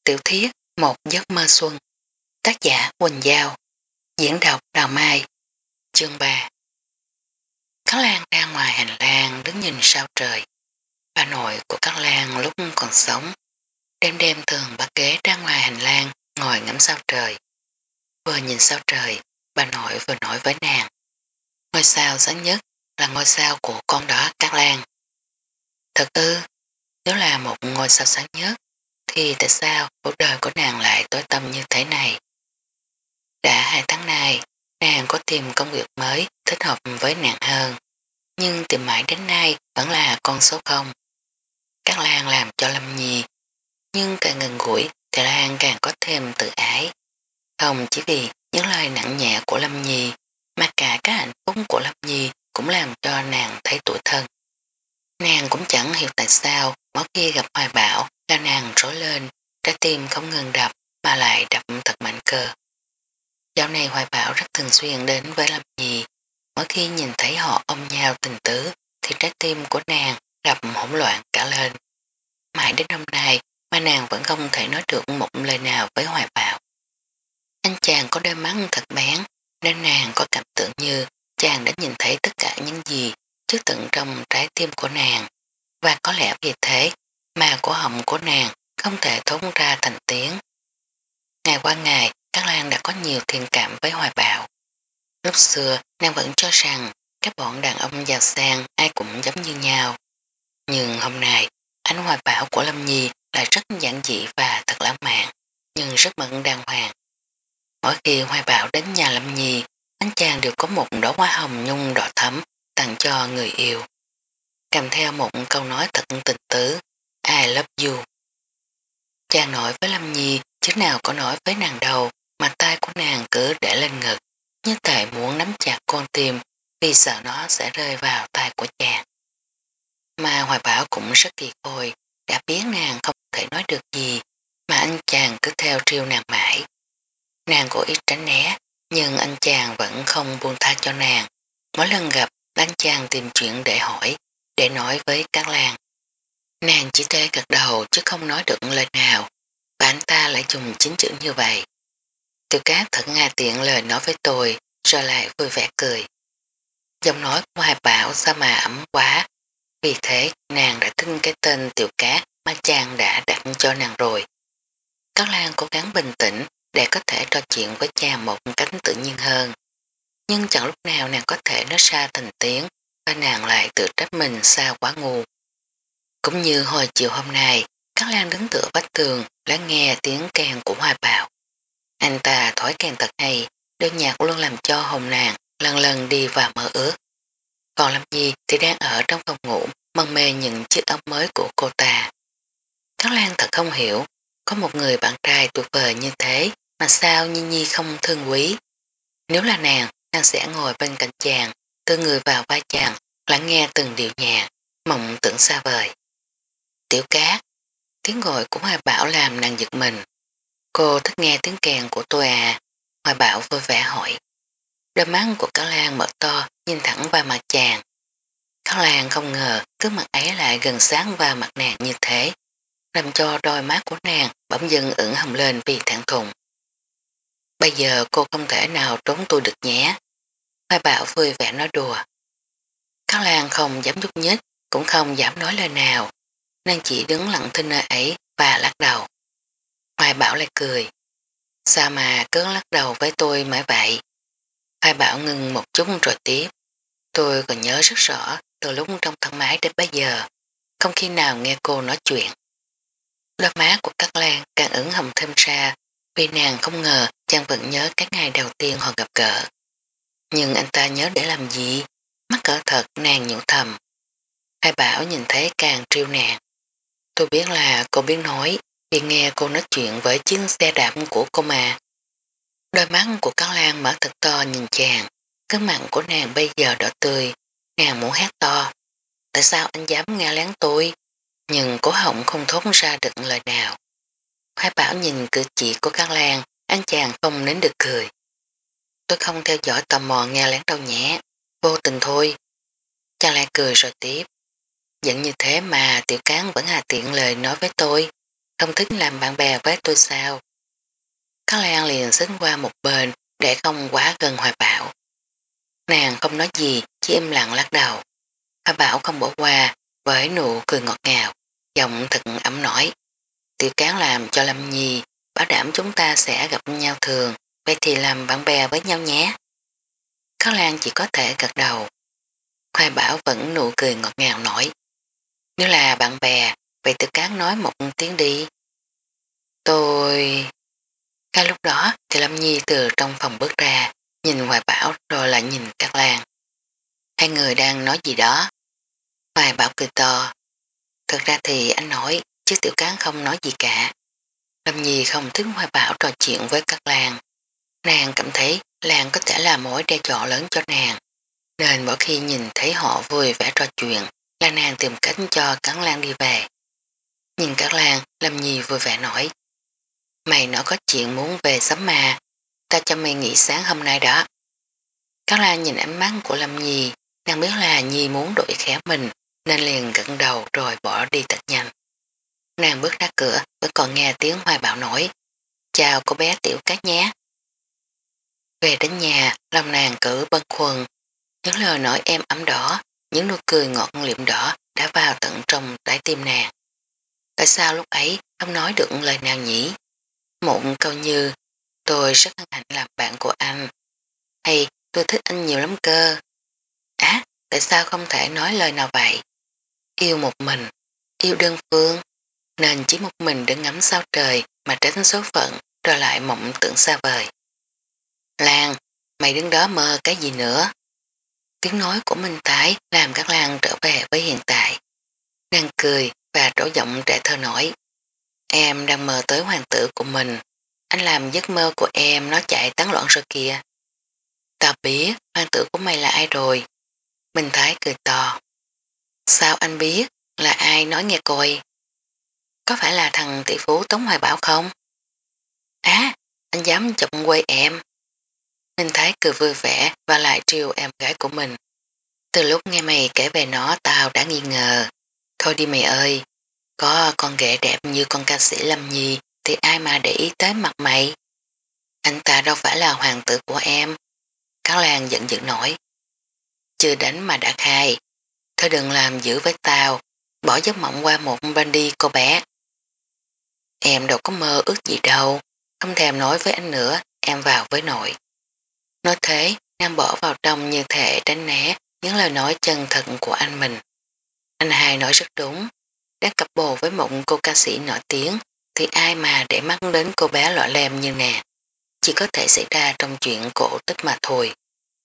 Tiểu thuyết Một giấc mơ xuân. Tác giả Quỳnh Giao. Diễn đọc Đào Mai. Chương 3. Các Lan ra ngoài hành lang đứng nhìn sao trời. Bà nội của các Lan lúc còn sống đêm đêm thường bắt ghế ra ngoài hành lang ngồi ngắm sao trời. Vừa nhìn sao trời, bà nội vừa nói với nàng: ngôi sao sáng nhất là ngôi sao của con đó Các Lan. Thật ư? Nếu là một ngôi sao sáng nhất thì tại sao cuộc đời của nàng lại tối tăm như thế này? Đã 2 tháng nay, nàng có tìm công việc mới thích hợp với nàng hơn, nhưng tìm mãi đến nay vẫn là con số 0. Các Lan làm cho Lâm Nhi, nhưng càng gần gũi thì Lan càng có thêm tự ái. Không chỉ vì những lời nặng nhẹ của Lâm Nhi, mà cả các hạnh phúc của Lâm Nhi cũng làm cho nàng thấy tủi thân. Nàng cũng chẳng hiểu tại sao mỗi khi gặp Hoài Bảo là nàng rối lên, trái tim không ngừng đập mà lại đập thật mạnh cơ. Dạo này Hoài Bảo rất thường xuyên đến với Lâm Nhi, mỗi khi nhìn thấy họ ôm nhau tình tứ thì trái tim của nàng đập hỗn loạn cả lên. Mãi đến hôm nay mà nàng vẫn không thể nói được một lời nào với Hoài Bảo. Anh chàng có đôi mắt thật bén nên nàng có cảm tưởng như chàng đã nhìn thấy tất cả những gì trước tận trong trái tim của nàng, và có lẽ vì thế mà cổ họng của nàng không thể thốt ra thành tiếng. Ngày qua ngày, Các Lan đã có nhiều thiện cảm với Hoài Bảo. Lúc xưa, nàng vẫn cho rằng các bọn đàn ông giàu sang ai cũng giống như nhau. Nhưng hôm nay, anh Hoài Bảo của Lâm Nhi lại rất giản dị và thật lãng mạn, nhưng rất mẫn đàng hoàng. Mỗi khi Hoài Bảo đến nhà Lâm Nhi, anh chàng đều có một đóa hoa hồng nhung đỏ thẫm tặng cho người yêu, kèm theo một câu nói thật tình tứ: I love you. Chàng nói với Lâm Nhi chứ nào có nói với nàng đâu, mà tay của nàng cứ để lên ngực, như thể muốn nắm chặt con tim vì sợ nó sẽ rơi vào tay của chàng. Mà Hoài Bảo cũng rất kỳ khôi, đã biết nàng không thể nói được gì, mà anh chàng cứ theo triêu nàng mãi. Nàng cố ý tránh né, nhưng anh chàng vẫn không buông tha cho nàng. Mỗi lần gặp, anh chàng tìm chuyện để hỏi, để nói với Các Lan. Nàng chỉ thể gật đầu chứ không nói được lời nào, và anh ta lại dùng chính chữ như vậy. Tiểu Cát thật ngà tiện lời nói với tôi, rồi lại vui vẻ cười. Giọng nói của Hoài Bảo sao mà ấm quá, vì thế nàng đã tin cái tên Tiểu Cát mà chàng đã đặt cho nàng rồi. Các Lan cố gắng bình tĩnh để có thể trò chuyện với chàng một cách tự nhiên hơn. Nhưng chẳng lúc nào nàng có thể nói ra thành tiếng, và nàng lại tự trách mình sao quá ngu. Cũng như hồi chiều hôm nay, Các Lan đứng tựa vách tường lắng nghe tiếng kèn của Hoài Bảo. Anh ta thổi kèn thật hay, đơn nhạc luôn làm cho hồn nàng lần lần đi vào mơ ước. Còn Lâm Nhi thì đang ở trong phòng ngủ mân mê những chiếc áo mới của cô ta. Các Lan thật không hiểu, có một người bạn trai tuyệt vời như thế mà sao Nhi Nhi không thương quý. Nếu là nàng sẽ ngồi bên cạnh chàng, đưa người vào vai chàng, lắng nghe từng điệu nhạc, mộng tưởng xa vời. Tiểu Cát, tiếng gọi của Hoài Bảo làm nàng giật mình. Cô thích nghe tiếng kèn của tôi à? Hoài Bảo vui vẻ hỏi. Đôi mắt của Các Lan mở to nhìn thẳng vào mặt chàng. Các Lan không ngờ cứ mặt ấy lại gần sáng vào mặt nàng như thế, làm cho đôi mắt của nàng bỗng dưng ửng hồng lên vì thẹn thùng. Bây giờ cô không thể nào trốn tôi được nhé. Hoài Bảo vui vẻ nói đùa. Các Lan không dám nhúc nhích, cũng không dám nói lời nào. Nàng chỉ đứng lặng thinh nơi ấy và lắc đầu. Hoài Bảo lại cười. Sao mà cứ lắc đầu với tôi mãi vậy? Hoài Bảo ngừng một chút rồi tiếp. Tôi còn nhớ rất rõ từ lúc trong thang máy đến bây giờ, không khi nào nghe cô nói chuyện. Đôi má của Các Lan càng ửng hồng thêm ra, vì nàng không ngờ chàng vẫn nhớ cái ngày đầu tiên họ gặp gỡ. Nhưng anh ta nhớ để làm gì? Mắc cỡ thật nàng nhủ thầm. Hai Bảo nhìn thấy càng trêu nàng. Tôi biết là cô biết nói, vì nghe cô nói chuyện với chiếc xe đạp của cô mà. Đôi mắt của Các Lan mở thật to nhìn chàng, cái mặt của nàng bây giờ đỏ tươi, nàng muốn hét to. Tại sao anh dám nghe lén tôi? Nhưng cổ họng không thốt ra được lời nào. Hoài Bảo nhìn cử chỉ của Các Lan, anh chàng không nín được cười. Tôi không theo dõi tò mò nghe lén đâu nhé, vô tình thôi. Chàng lại cười rồi tiếp. Giận như thế mà Tiểu Cán vẫn hà tiện lời nói với tôi. không thích làm bạn bè với tôi sao? Các Lan liền xích qua một bên để không quá gần Hoài Bảo. Nàng không nói gì, chỉ im lặng lắc đầu. Hoài Bảo không bỏ qua, với nụ cười ngọt ngào, giọng thật ấm nổi. Tiểu Cán làm cho Lâm Nhi, bảo đảm chúng ta sẽ gặp nhau thường, vậy thì làm bạn bè với nhau nhé. Các Lan chỉ có thể gật đầu. Hoài Bảo vẫn nụ cười ngọt ngào nổi. Nếu là bạn bè, vậy Tiểu Cán nói một tiếng đi. Tôi... Ngay lúc đó thì Lâm Nhi từ trong phòng bước ra, nhìn Hoài Bảo rồi lại nhìn Cát Lan. Hai người đang nói gì đó. Hoài Bảo cười to. Thật ra thì anh nói, chứ Tiểu Cán không nói gì cả. Lâm Nhi không thích Hoài Bảo trò chuyện với Cát Lan. Nàng cảm thấy Lan có thể là mối đe dọa lớn cho nàng. Nên mỗi khi nhìn thấy họ vui vẻ trò chuyện là nàng tìm cách cho Cát Lan đi về. Nhìn Cát Lan, Lâm Nhi vui vẻ nói. Mày nói có chuyện muốn về sớm mà, ta cho mày nghỉ sáng hôm nay đó. Cát Lan nhìn ánh mắt của Lâm Nhi, nàng biết là Nhi muốn đổi khéo mình nên liền gật đầu rồi bỏ đi thật nhanh. Nàng bước ra cửa vẫn còn nghe tiếng Hoài Bảo nói. Chào cô bé Tiểu Cát nhé. Về đến nhà, lòng nàng cử bâng khuâng. Những lời nói êm ấm đỏ, những nụ cười ngọt liệm đỏ đã vào tận trong trái tim nàng. Tại sao lúc ấy không nói được lời nào nhỉ? Một câu như tôi rất hân hạnh làm bạn của anh. Hay tôi thích anh nhiều lắm cơ. Tại sao không thể nói lời nào vậy? Yêu một mình, yêu đơn phương, nên chỉ một mình đứng ngắm sao trời mà tránh số phận rồi lại mộng tưởng xa vời. Lan, mày đứng đó mơ cái gì nữa? Tiếng nói của Minh Thái làm các Lan trở về với hiện tại. Nàng cười và trổ giọng trẻ thơ nổi. Em đang mơ tới hoàng tử của mình. Anh làm giấc mơ của em nó chạy tán loạn rồi kìa. Tao biết hoàng tử của mày là ai rồi. Minh Thái cười to. Sao anh biết? Là ai nói nghe coi? Có phải là thằng tỷ phú Tống Hoài Bảo không? Anh dám chọc quê em. Minh Thái cười vui vẻ và lại trêu em gái của mình. Từ lúc nghe mày kể về nó tao đã nghi ngờ. Thôi đi mày ơi, có con ghẻ đẹp như con ca sĩ Lâm Nhi thì ai mà để ý tới mặt mày. Anh ta đâu phải là hoàng tử của em. Cát Lan giận dữ nổi. Chưa đánh mà đã khai. Thôi đừng làm dữ với tao, bỏ giấc mộng qua một bên đi cô bé. Em đâu có mơ ước gì đâu, không thèm nói với anh nữa, em vào với nội. Nói thế, Nam bỏ vào trong như thể tránh né những lời nói chân thật của anh mình. Anh hai nói rất đúng, đang cặp bồ với một cô ca sĩ nổi tiếng thì ai mà để mắt đến cô bé lọ lem như nè, chỉ có thể xảy ra trong chuyện cổ tích mà thôi.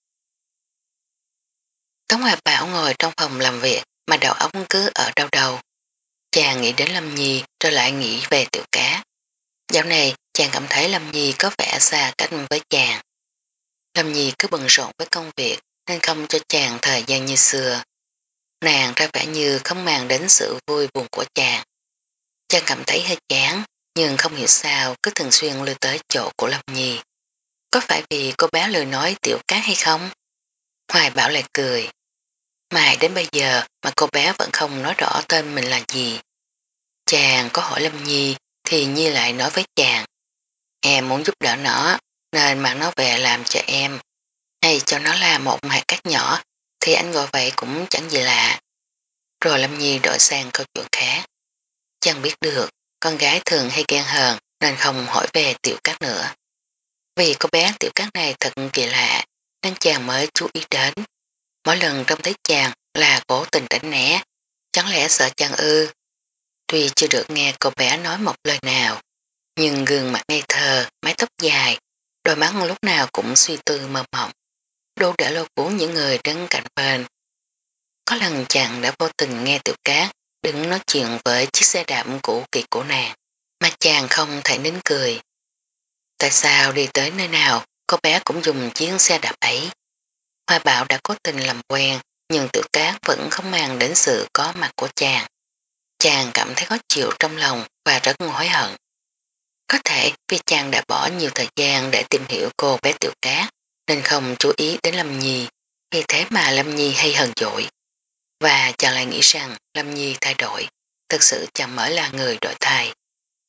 Tống Hòa Bảo ngồi trong phòng làm việc mà đầu óc cứ ở đâu đầu. Chàng nghĩ đến Lâm Nhi rồi lại nghĩ về Tiểu Cá. Dạo này chàng cảm thấy Lâm Nhi có vẻ xa cách với chàng. Lâm Nhi cứ bận rộn với công việc nên không cho chàng thời gian như xưa. Nàng ra vẻ như không màng đến sự vui buồn của chàng. Chàng cảm thấy hơi chán nhưng không hiểu sao cứ thường xuyên lưu tới chỗ của Lâm Nhi. Có phải vì cô bé lời nói Tiểu Cát hay không? Hoài Bảo lại cười. Mãi đến bây giờ mà cô bé vẫn không nói rõ tên mình là gì. Chàng có hỏi Lâm Nhi thì Nhi lại nói với chàng. Em muốn giúp đỡ nó nên mang nó về làm cho em. Hay cho nó là một hạt cát nhỏ thì anh gọi vậy cũng chẳng gì lạ. Rồi Lâm Nhi đổi sang câu chuyện khác. Chàng biết được con gái thường hay ghen hờn nên không hỏi về Tiểu Cát nữa. Vì cô bé Tiểu Cát này thật kỳ lạ nên chàng mới chú ý đến. Mỗi lần trông thấy chàng là cố tình tránh né. Chẳng lẽ sợ chàng ư? Tuy chưa được nghe cô bé nói một lời nào, nhưng gương mặt ngây thơ, mái tóc dài, đôi mắt lúc nào cũng suy tư mơ mộng, đủ để lôi cuốn những người đứng cạnh bên. Có lần chàng đã vô tình nghe Tiểu Cát đứng nói chuyện với chiếc xe đạp cũ kỹ của nàng, mà chàng không thể nín cười. Tại sao đi tới nơi nào, cô bé cũng dùng chiếc xe đạp ấy? Hoa Bảo đã cố tình làm quen, nhưng Tiểu Cát vẫn không màng đến sự có mặt của chàng. Chàng cảm thấy khó chịu trong lòng và rất hối hận. Có thể vì chàng đã bỏ nhiều thời gian để tìm hiểu cô bé Tiểu Cát nên không chú ý đến Lâm Nhi, vì thế mà Lâm Nhi hay hờn dỗi. Và chàng lại nghĩ rằng Lâm Nhi thay đổi, thực sự chàng mới là người đổi thay.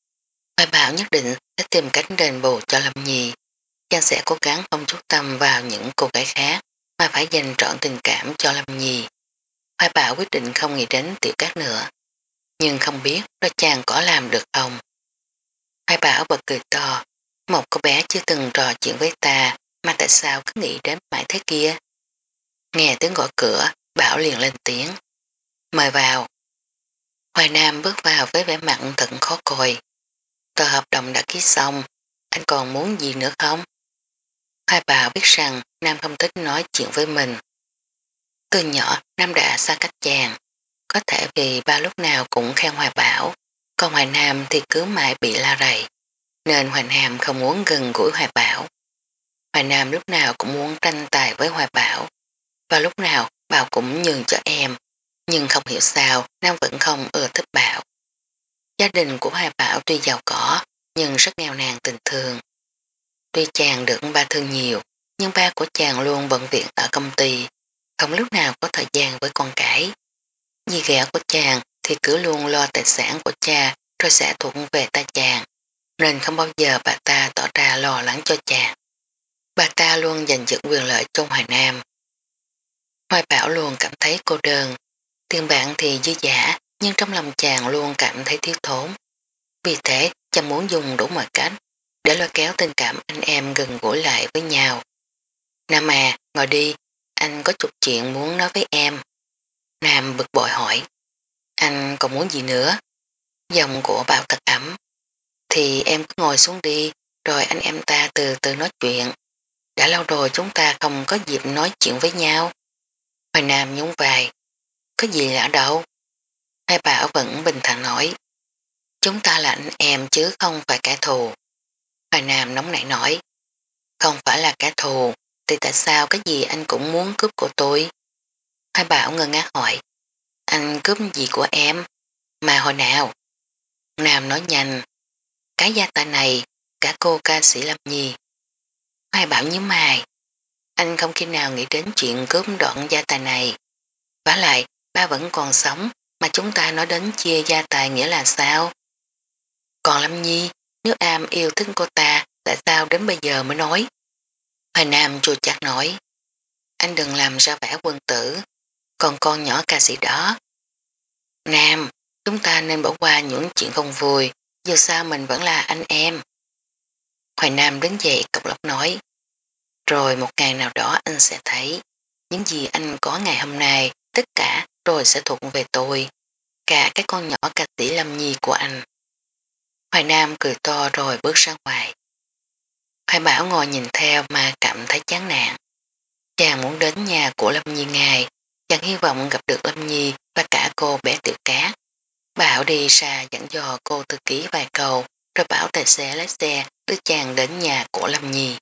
Hoài Bảo nhất định sẽ tìm cách đền bù cho Lâm Nhi. Chàng sẽ cố gắng không chú tâm vào những cô gái khác mà phải dành trọn tình cảm cho Lâm Nhi. Hoài Bảo quyết định không nghĩ đến Tiểu Cát nữa. Nhưng không biết đó chàng có làm được không. Hoài Bảo bật cười to. Một cô bé chưa từng trò chuyện với ta mà tại sao cứ nghĩ đến mãi thế kia. Nghe tiếng gõ cửa, Bảo liền lên tiếng. Mời vào. Hoài Nam bước vào với vẻ mặt thật khó coi. Tờ hợp đồng đã ký xong, anh còn muốn gì nữa không? Hoài Bảo biết rằng Nam không thích nói chuyện với mình. Từ nhỏ Nam đã xa cách chàng, có thể vì ba lúc nào cũng khen Hoài Bảo, còn Hoài Nam thì cứ mãi bị la rầy, nên Hoài Nam không muốn gần gũi Hoài Bảo. Hoài Nam lúc nào cũng muốn tranh tài với Hoài Bảo, và lúc nào Bảo cũng nhường cho em, nhưng không hiểu sao Nam vẫn không ưa thích Bảo. Gia đình của Hoài Bảo tuy giàu có, nhưng rất nghèo nàn tình thương. Tuy chàng được ba thương nhiều, nhưng ba của chàng luôn bận việc ở công ty, không lúc nào có thời gian với con cái. Dì ghẻ của chàng thì cứ luôn lo tài sản của cha rồi sẽ thuộc về ta chàng, nên không bao giờ bà ta tỏ ra lo lắng cho chàng. Bà ta luôn giành giật quyền lợi cho Hoài Nam. Hoài Bảo luôn cảm thấy cô đơn, tiền bạc thì dư dả, nhưng trong lòng chàng luôn cảm thấy thiếu thốn. Vì thế, chàng muốn dùng đủ mọi cách để lôi kéo tình cảm anh em gần gũi lại với nhau. Nam à, ngồi đi, anh có chút chuyện muốn nói với em. Nam bực bội hỏi, anh còn muốn gì nữa? Giọng của Bảo thật ấm. Thì em cứ ngồi xuống đi, rồi anh em ta từ từ nói chuyện. Đã lâu rồi chúng ta không có dịp nói chuyện với nhau. Hoài Nam nhún vai. Có gì lạ đâu. Hai Bảo vẫn bình thản nói. Chúng ta là anh em chứ không phải kẻ thù. Hoài Nam nóng nảy nói. Không phải là kẻ thù, thì tại sao cái gì anh cũng muốn cướp của tôi? Hai Bảo ngơ ngác hỏi. Anh cướp gì của em? Mà hồi nào? Nam nói nhanh. Cái gia tài này, cả cô ca sĩ Lâm Nhi. Hoài Bảo nhíu mày. Anh không khi nào nghĩ đến chuyện cướp đoạn gia tài này. Vả lại, ba vẫn còn sống, mà chúng ta nói đến chia gia tài nghĩa là sao? Còn Lâm Nhi, nếu am yêu thích cô ta, tại sao đến bây giờ mới nói? Hoài Nam chua chát nói. Anh đừng làm ra vẻ quân tử, còn con nhỏ ca sĩ đó. Nam, chúng ta nên bỏ qua những chuyện không vui, dù sao mình vẫn là anh em. Hoài Nam đứng dậy cộc lốc nói. Rồi một ngày nào đó anh sẽ thấy, những gì anh có ngày hôm nay, tất cả rồi sẽ thuộc về tôi. Cả cái con nhỏ ca sĩ Lâm Nhi của anh. Hoài Nam cười to rồi bước ra ngoài. Hoài Bảo ngồi nhìn theo mà cảm thấy chán nản. Chàng muốn đến nhà của Lâm Nhi ngay, chàng hy vọng gặp được Lâm Nhi và cả cô bé Tiểu Cát. Bảo đi ra dẫn dò cô thư ký vài câu, rồi bảo tài xế lái xe đưa chàng đến nhà của Lâm Nhi.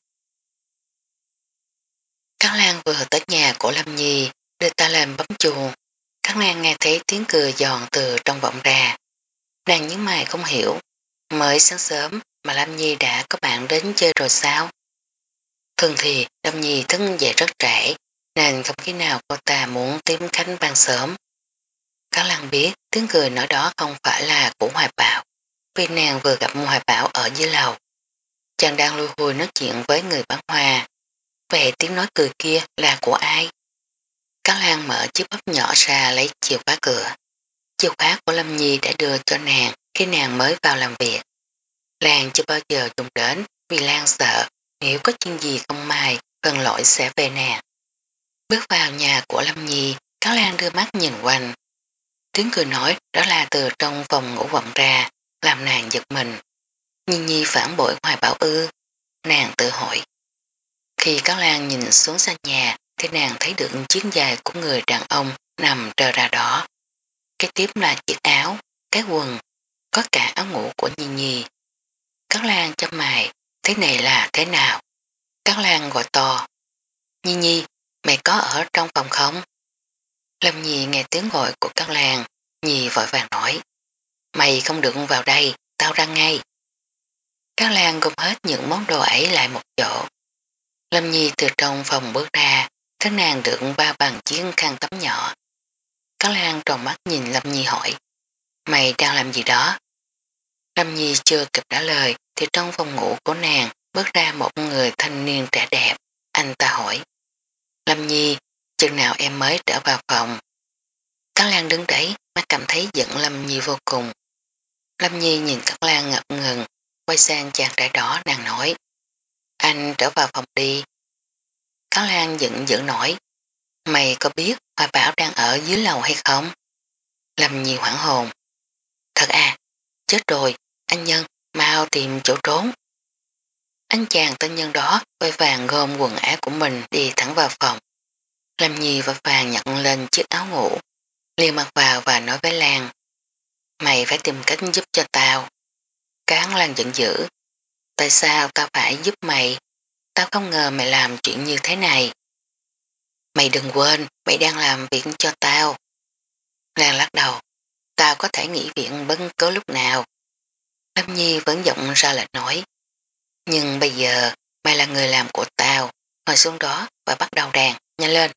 Cát Lan vừa tới nhà của Lâm Nhi, đưa ta lên bấm chuông. Cát Lan nghe thấy tiếng cười giòn từ trong vọng ra. Nàng nhớ mày không hiểu, mới sáng sớm mà Lâm Nhi đã có bạn đến chơi rồi sao? Thường thì Lâm Nhi thức dậy rất trễ, nên không khi nào cô ta muốn tìm Khánh ban sớm. Cát Lan biết tiếng cười nói đó không phải là của Hoài Bảo, vì nàng vừa gặp Hoài Bảo ở dưới lầu. Chàng đang lui hùi nói chuyện với người bán hoa. Vậy tiếng nói cười kia là của ai? Cát Lan mở chiếc bắp nhỏ ra lấy chìa khóa cửa. Chìa khóa của Lâm Nhi đã đưa cho nàng khi nàng mới vào làm việc. Lan chưa bao giờ dùng đến vì Lan sợ nếu có chuyện gì không may cần lỗi sẽ về nàng. Bước vào nhà của Lâm Nhi, Cát Lan đưa mắt nhìn quanh. Tiếng cười nói đó là từ trong phòng ngủ vọng ra, làm nàng giật mình. Nhi phản bội Hoài Bảo ư, nàng tự hỏi. Khi Cát Lan nhìn xuống sàn nhà thì nàng thấy được chiếc giày của người đàn ông nằm trơ ra đó. Kế tiếp là chiếc áo, cái quần, có cả áo ngủ của Nhi. Cát Lan cho mày, thế này là thế nào? Cát Lan gọi to. Nhi, mày có ở trong phòng không? Lâm Nhi nghe tiếng gọi của Cát Lan, Nhi vội vàng nói. Mày không được vào đây, tao ra ngay. Cát Lan gom hết những món đồ ấy lại một chỗ. Lâm Nhi từ trong phòng bước ra, thấy nàng được bao bằng chiếc khăn tắm nhỏ. Cát Lan tròn mắt nhìn Lâm Nhi hỏi. Mày đang làm gì đó? Lâm Nhi chưa kịp trả lời thì trong phòng ngủ của nàng bước ra một người thanh niên trẻ đẹp. Anh ta hỏi: Lâm Nhi, chừng nào em mới trở vào phòng? Cát Lan đứng đấy mắt cảm thấy giận Lâm Nhi vô cùng. Lâm Nhi nhìn Cát Lan ngập ngừng, quay sang chàng trai đó nàng nói: Anh trở vào phòng đi. Cát Lan giận dữ nổi: Mày có biết Hoa Bảo đang ở dưới lầu hay không? Lâm Nhi hoảng hồn: Thật à, chết rồi, anh Nhân, mau tìm chỗ trốn. Anh chàng tên Nhân đó vội vàng gom quần áo của mình đi thẳng vào phòng. Lâm Nhi vội vàng nhận lên chiếc áo ngủ, liền mặc vào và nói với Lan: Mày phải tìm cách giúp cho tao. Cát Lan giận dữ: Tại sao tao phải giúp mày? Tao không ngờ mày làm chuyện như thế này. Mày đừng quên, mày đang làm việc cho tao. Lan lắc đầu: Tao có thể nghỉ viện bất cứ lúc nào. Lâm Nhi vẫn giọng ra lệnh nói: Nhưng bây giờ mày là người làm của tao, ngồi xuống đó và bắt đầu đàn, nhanh lên.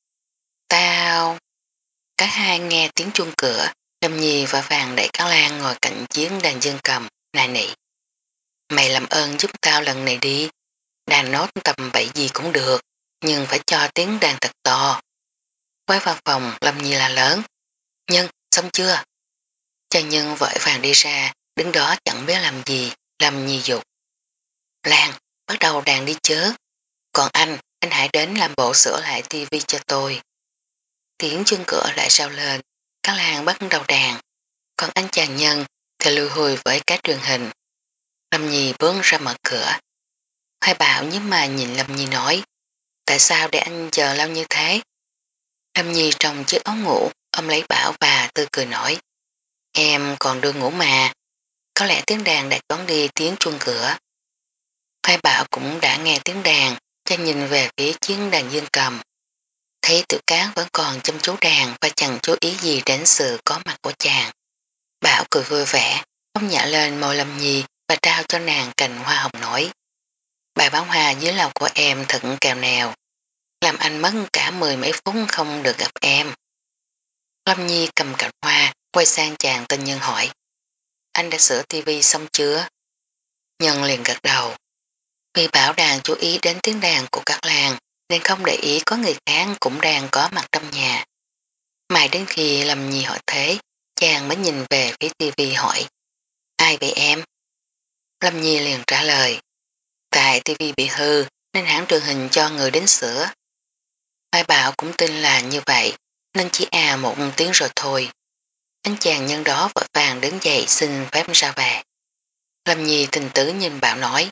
Tao... Cả hai nghe tiếng chuông cửa, Lâm Nhi và vàng đẩy Cát Lan ngồi cạnh chiếc đàn dương cầm, nài nỉ: Mày làm ơn giúp tao lần này đi, đàn nốt tầm bậy gì cũng được, nhưng phải cho tiếng đàn thật to. Quay vào phòng, Lâm Nhi là lớn: Nhân, xong chưa? Chàng Nhân vội vàng đi ra, đứng đó chẳng biết làm gì. Lâm Nhi dục: Lan, bắt đầu đàn đi chớ. Còn anh hãy đến làm bộ sửa lại tivi cho tôi. Tiếng chuông cửa lại rao lên, Cát Lan bắt đầu đàn, còn anh chàng Nhân thì lùi hùi với cái truyền hình. Lâm Nhi bước ra mở cửa. Hoài Bảo nhíu mày nhìn Lâm Nhi nói: Tại sao để anh chờ lâu như thế? Lâm Nhi trong chiếc áo ngủ ôm lấy Bảo và tươi cười nói: Em còn đưa ngủ mà. Có lẽ tiếng đàn đã đón đi tiếng chuông cửa. Hoài Bảo cũng đã nghe tiếng đàn, chàng nhìn về phía chiếc đàn dương cầm. Thấy Tiểu Cát vẫn còn chăm chú đàn và chẳng chú ý gì đến sự có mặt của chàng. Bảo cười vui vẻ, ôm nhẹ lên môi Lâm Nhi và trao cho nàng cành hoa hồng nổi. Bài bán hoa dưới lầu của em thật kèo nèo, làm anh mất cả mười mấy phút không được gặp em. Lâm Nhi cầm cành hoa, quay sang chàng tên Nhân hỏi: Anh đã sửa tivi xong chưa? Nhân liền gật đầu. Vì Bảo đàn chú ý đến tiếng đàn của các làng nên không để ý có người khác cũng đang có mặt trong nhà. Mãi đến khi Lâm Nhi hỏi thế, chàng mới nhìn về phía tivi hỏi: Ai vậy em? Lâm Nhi liền trả lời: Tại tivi bị hư nên hãng truyền hình cho người đến sửa. Mai Bảo cũng tin là như vậy nên chỉ một tiếng rồi thôi. Anh chàng Nhân đó vội vàng đứng dậy xin phép ra về. Lâm Nhi tình tứ nhìn Bảo nói: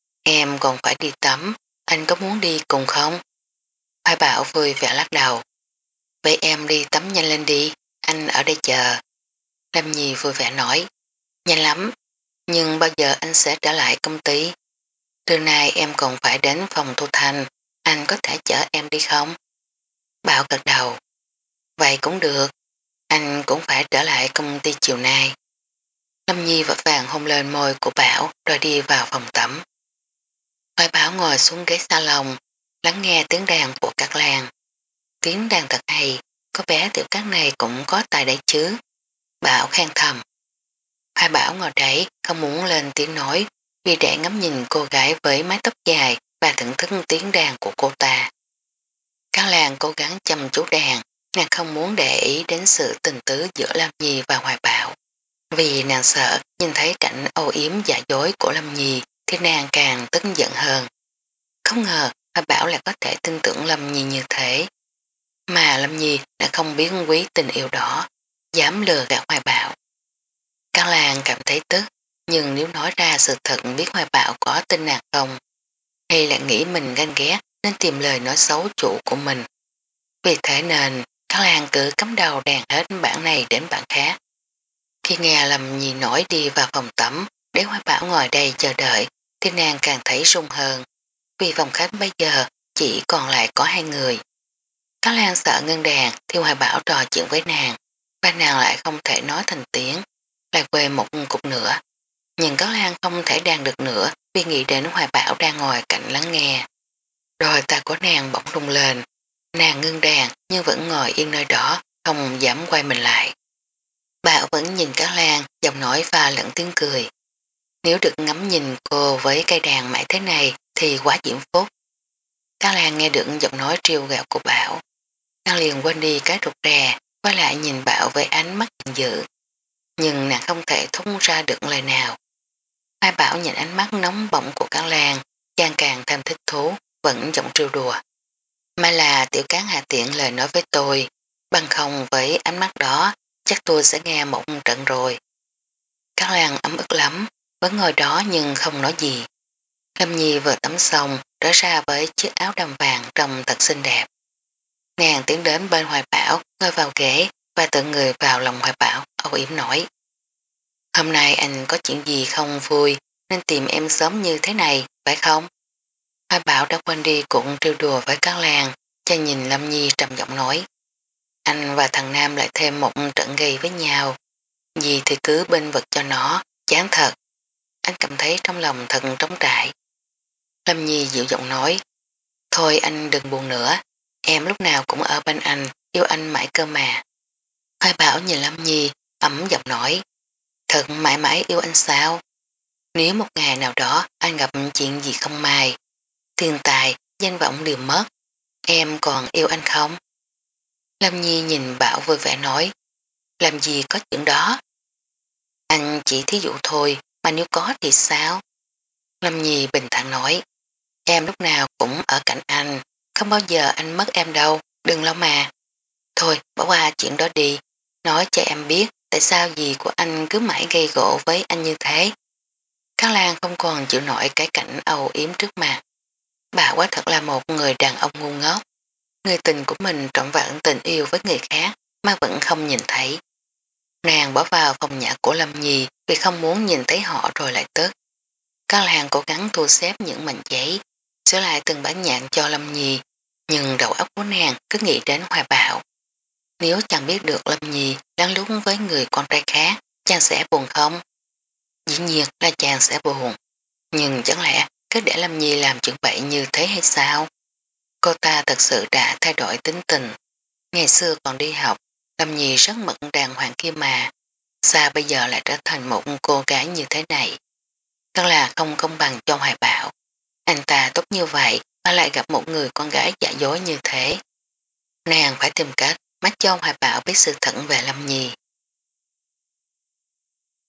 Em còn phải đi tắm, anh có muốn đi cùng không? Mai Bảo vui vẻ lắc đầu: Vậy em đi tắm nhanh lên đi, anh ở đây chờ. Lâm Nhi vui vẻ nói: Nhanh lắm, nhưng bao giờ anh sẽ trở lại công ty? Trưa nay em còn phải đến phòng thu thanh, anh có thể chở em đi không? Bảo gật đầu: Vậy cũng được, anh cũng phải trở lại công ty chiều nay. Lâm Nhi vội vàng hôn lên môi của Bảo rồi đi vào phòng tắm. Hoài Bảo ngồi xuống ghế salon, lắng nghe tiếng đàn của các làng. Tiếng đàn thật hay, có bé Tiểu Cát này cũng có tài đấy chứ. Bảo khen thầm. Hoài Bảo ngồi đấy không muốn lên tiếng nói vì để ngắm nhìn cô gái với mái tóc dài và thưởng thức tiếng đàn của cô ta. Các làng cố gắng chăm chú đàn, nàng không muốn để ý đến sự tình tứ giữa Lâm Nhi và Hoài Bảo. Vì nàng sợ nhìn thấy cảnh âu yếm giả dối của Lâm Nhi thì nàng càng tức giận hơn. Không ngờ Hoài Bảo lại có thể tin tưởng Lâm Nhi như thế. Mà Lâm Nhi đã không biết quý tình yêu đó, dám lừa gạt Hoài Bảo. Các làng cảm thấy tức, nhưng nếu nói ra sự thật biết Hoài Bảo có tin nàng không, hay lại nghĩ mình ganh ghét nên tìm lời nói xấu chủ của mình. Vì thế nên các làng cứ cắm đầu đàn hết bản này đến bản khác. Khi nghe Lâm Nhi nổi đi vào phòng tắm để Hoài Bảo ngồi đây chờ đợi thì nàng càng thấy rung hơn. Vì phòng khách bây giờ chỉ còn lại có hai người. Các Lan sợ ngân đàn thì Hoài Bảo trò chuyện với nàng và nàng lại không thể nói thành tiếng, lại quê một cục nữa. Nhưng các Lan không thể đàn được nữa vì nghĩ đến Hoài Bảo đang ngồi cạnh lắng nghe. Rồi ta của nàng bỗng rung lên, nàng ngưng đàn nhưng vẫn ngồi yên nơi đó, không dám quay mình lại. Bảo vẫn nhìn các Lan, giọng nói và lẫn tiếng cười. Nếu được ngắm nhìn cô với cây đàn mãi thế này thì quá diễm phúc. Các Lan nghe được giọng nói trêu ghẹo của Bảo. Nàng liền quên đi cái rụt rè, quay lại nhìn Bảo với ánh mắt giận dữ. Nhưng nàng không thể thốt ra được lời nào. Hai Bảo nhìn ánh mắt nóng bỏng của Các Lan, càng thêm thích thú, vẫn giọng trêu đùa. May là tiểu cán hạ tiện lời nói với tôi, bằng không với ánh mắt đó, chắc tôi sẽ nghe một trận rồi. Các Lan ấm ức lắm, vẫn ngồi đó nhưng không nói gì. Lâm Nhi vừa tắm xong, trở ra với chiếc áo đầm vàng trông thật xinh đẹp. Nàng tiến đến bên Hoài Bảo, ngồi vào ghế và tự người vào lòng Hoài Bảo, âu yếm nổi. Hôm nay anh có chuyện gì không vui nên tìm em sớm như thế này, phải không? Hoài Bảo đã quên đi cũng trêu đùa với các làng, cho nhìn Lâm Nhi trầm giọng nói. Anh và thằng Nam lại thêm một trận gây với nhau. Gì thì cứ bên vực cho nó, chán thật. Anh cảm thấy trong lòng thật trống trải. Lâm Nhi dịu giọng nói. Thôi anh đừng buồn nữa, em lúc nào cũng ở bên anh, yêu anh mãi cơ mà. Hoài Bảo nhìn Lâm Nhi, ấm giọng nói. Thật mãi mãi yêu anh sao? Nếu một ngày nào đó anh gặp chuyện gì không may, tiền tài, danh vọng đều mất, em còn yêu anh không? Lâm Nhi nhìn Bảo vui vẻ nói, làm gì có chuyện đó? Anh chỉ thí dụ thôi, mà nếu có thì sao? Lâm Nhi bình thản nói, em lúc nào cũng ở cạnh anh, không bao giờ anh mất em đâu, đừng lo mà. Thôi, bỏ qua chuyện đó đi, nói cho em biết tại sao gì của anh cứ mãi gây gỗ với anh như thế. Các Lan không còn chịu nổi cái cảnh âu yếm trước mặt. Bà quá thật là một người đàn ông ngu ngốc. Người tình của mình trọn vẹn tình yêu với người khác mà vẫn không nhìn thấy. Nàng bỏ vào phòng nhà của Lâm Nhi vì không muốn nhìn thấy họ rồi lại tức. Các Lan cố gắng thu xếp những mảnh giấy, sửa lại từng bản nhạc cho Lâm Nhi, nhưng đầu óc của nàng cứ nghĩ đến Hoài Bảo. Nếu chàng biết được Lâm Nhi lăn lúng với người con trai khác, chàng sẽ buồn không? Dĩ nhiên là chàng sẽ buồn. Nhưng chẳng lẽ cứ để Lâm Nhi làm chuyện bậy như thế hay sao? Cô ta thật sự đã thay đổi tính tình. Ngày xưa còn đi học, Lâm Nhi rất mẫn đàng hoàng kia mà. Sao bây giờ lại trở thành một cô gái như thế này? Thật là không công bằng cho Hoài Bảo. Anh ta tốt như vậy mà lại gặp một người con gái giả dối như thế. Nàng phải tìm cách mắt cho Hoài Bảo biết sự thật về Lâm Nhi.